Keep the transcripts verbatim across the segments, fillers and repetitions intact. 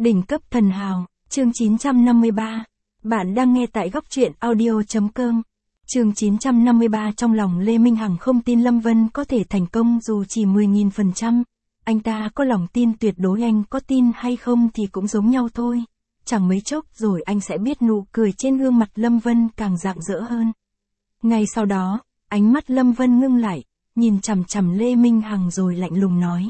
Đỉnh cấp thần hào, chương chín trăm năm mươi ba. Bạn đang nghe tại góc truyện audio chấm com. Chương chín trăm năm mươi ba. Trong lòng Lê Minh Hằng không tin Lâm Vân có thể thành công dù chỉ mười nghìn phần trăm. Anh ta có lòng tin tuyệt đối, anh có tin hay không thì cũng giống nhau thôi. Chẳng mấy chốc rồi anh sẽ biết nụ cười trên gương mặt Lâm Vân càng rạng rỡ hơn. Ngay sau đó, ánh mắt Lâm Vân ngưng lại, nhìn chằm chằm Lê Minh Hằng rồi lạnh lùng nói.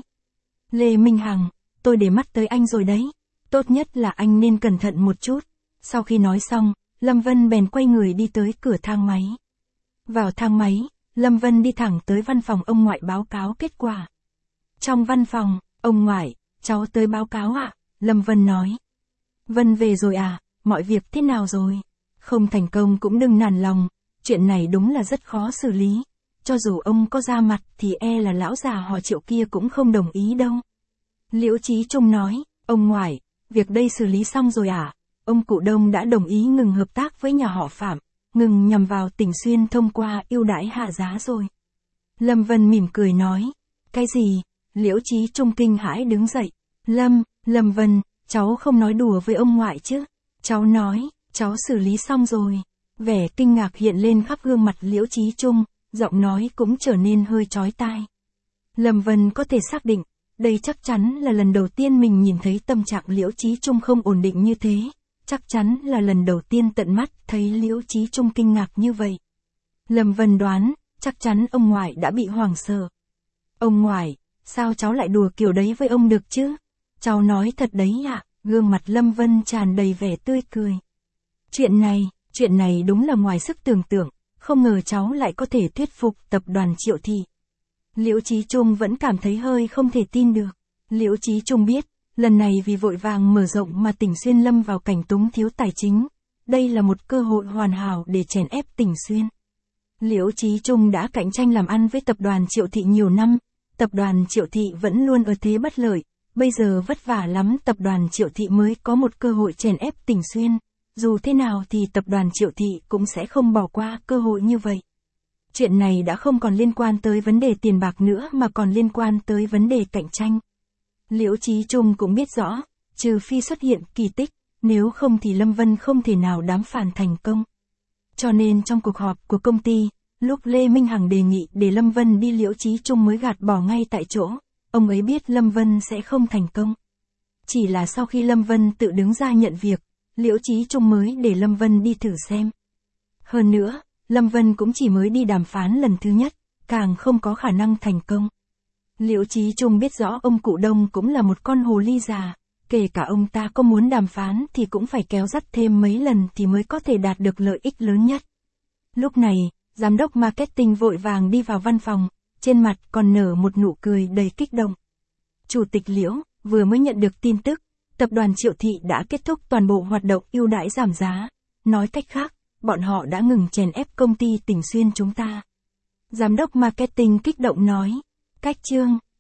Lê Minh Hằng, tôi để mắt tới anh rồi đấy. Tốt nhất là anh nên cẩn thận một chút. Sau khi nói xong, Lâm Vân bèn quay người đi tới cửa thang máy. Vào thang máy, Lâm Vân đi thẳng tới văn phòng ông ngoại báo cáo kết quả. Trong văn phòng, ông ngoại, cháu tới báo cáo ạ, à? Lâm Vân nói. Vân về rồi à, mọi việc thế nào rồi? Không thành công cũng đừng nản lòng, chuyện này đúng là rất khó xử lý. Cho dù ông có ra mặt thì e là lão già họ Triệu kia cũng không đồng ý đâu. Liễu Chí Trung nói, ông ngoại, việc đây xử lý xong rồi à? Ông cụ Đông đã đồng ý ngừng hợp tác với nhà họ Phạm, ngừng nhằm vào Tỉnh Xuyên thông qua ưu đãi hạ giá rồi. Lâm Vân mỉm cười nói, cái gì? Liễu Chí Trung kinh hãi đứng dậy. Lâm, Lâm Vân, cháu không nói đùa với ông ngoại chứ? Cháu nói, cháu xử lý xong rồi. Vẻ kinh ngạc hiện lên khắp gương mặt Liễu Chí Trung, giọng nói cũng trở nên hơi chói tai. Lâm Vân có thể xác định, đây chắc chắn là lần đầu tiên mình nhìn thấy tâm trạng Liễu Chí Trung không ổn định như thế. Chắc chắn là lần đầu tiên tận mắt thấy Liễu Chí Trung kinh ngạc như vậy. Lâm Vân đoán, chắc chắn ông ngoại đã bị hoảng sợ. Ông ngoại, sao cháu lại đùa kiểu đấy với ông được chứ? Cháu nói thật đấy ạ, à? Gương mặt Lâm Vân tràn đầy vẻ tươi cười. Chuyện này, chuyện này đúng là ngoài sức tưởng tượng, không ngờ cháu lại có thể thuyết phục tập đoàn Triệu Thị. Liễu Chí Trung vẫn cảm thấy hơi không thể tin được. Liễu Chí Trung biết, lần này vì vội vàng mở rộng mà Tỉnh Xuyên lâm vào cảnh túng thiếu tài chính. Đây là một cơ hội hoàn hảo để chèn ép Tỉnh Xuyên. Liễu Chí Trung đã cạnh tranh làm ăn với tập đoàn Triệu Thị nhiều năm. Tập đoàn Triệu Thị vẫn luôn ở thế bất lợi. Bây giờ vất vả lắm tập đoàn Triệu Thị mới có một cơ hội chèn ép Tỉnh Xuyên. Dù thế nào thì tập đoàn Triệu Thị cũng sẽ không bỏ qua cơ hội như vậy. Chuyện này đã không còn liên quan tới vấn đề tiền bạc nữa mà còn liên quan tới vấn đề cạnh tranh. Liễu Chí Trung cũng biết rõ, trừ phi xuất hiện kỳ tích, nếu không thì Lâm Vân không thể nào đàm phán thành công. Cho nên trong cuộc họp của công ty, lúc Lê Minh Hằng đề nghị để Lâm Vân đi, Liễu Chí Trung mới gạt bỏ ngay tại chỗ, ông ấy biết Lâm Vân sẽ không thành công. Chỉ là sau khi Lâm Vân tự đứng ra nhận việc, Liễu Chí Trung mới để Lâm Vân đi thử xem. Hơn nữa, Lâm Vân cũng chỉ mới đi đàm phán lần thứ nhất, càng không có khả năng thành công. Liễu Chí Trung biết rõ ông cụ Đông cũng là một con hồ ly già, kể cả ông ta có muốn đàm phán thì cũng phải kéo dắt thêm mấy lần thì mới có thể đạt được lợi ích lớn nhất. Lúc này, giám đốc marketing vội vàng đi vào văn phòng, trên mặt còn nở một nụ cười đầy kích động. Chủ tịch Liễu, vừa mới nhận được tin tức, tập đoàn Triệu Thị đã kết thúc toàn bộ hoạt động ưu đãi giảm giá. Nói cách khác, bọn họ đã ngừng chèn ép công ty Tỉnh Xuyên chúng ta. Giám đốc marketing kích động nói. Cách chương,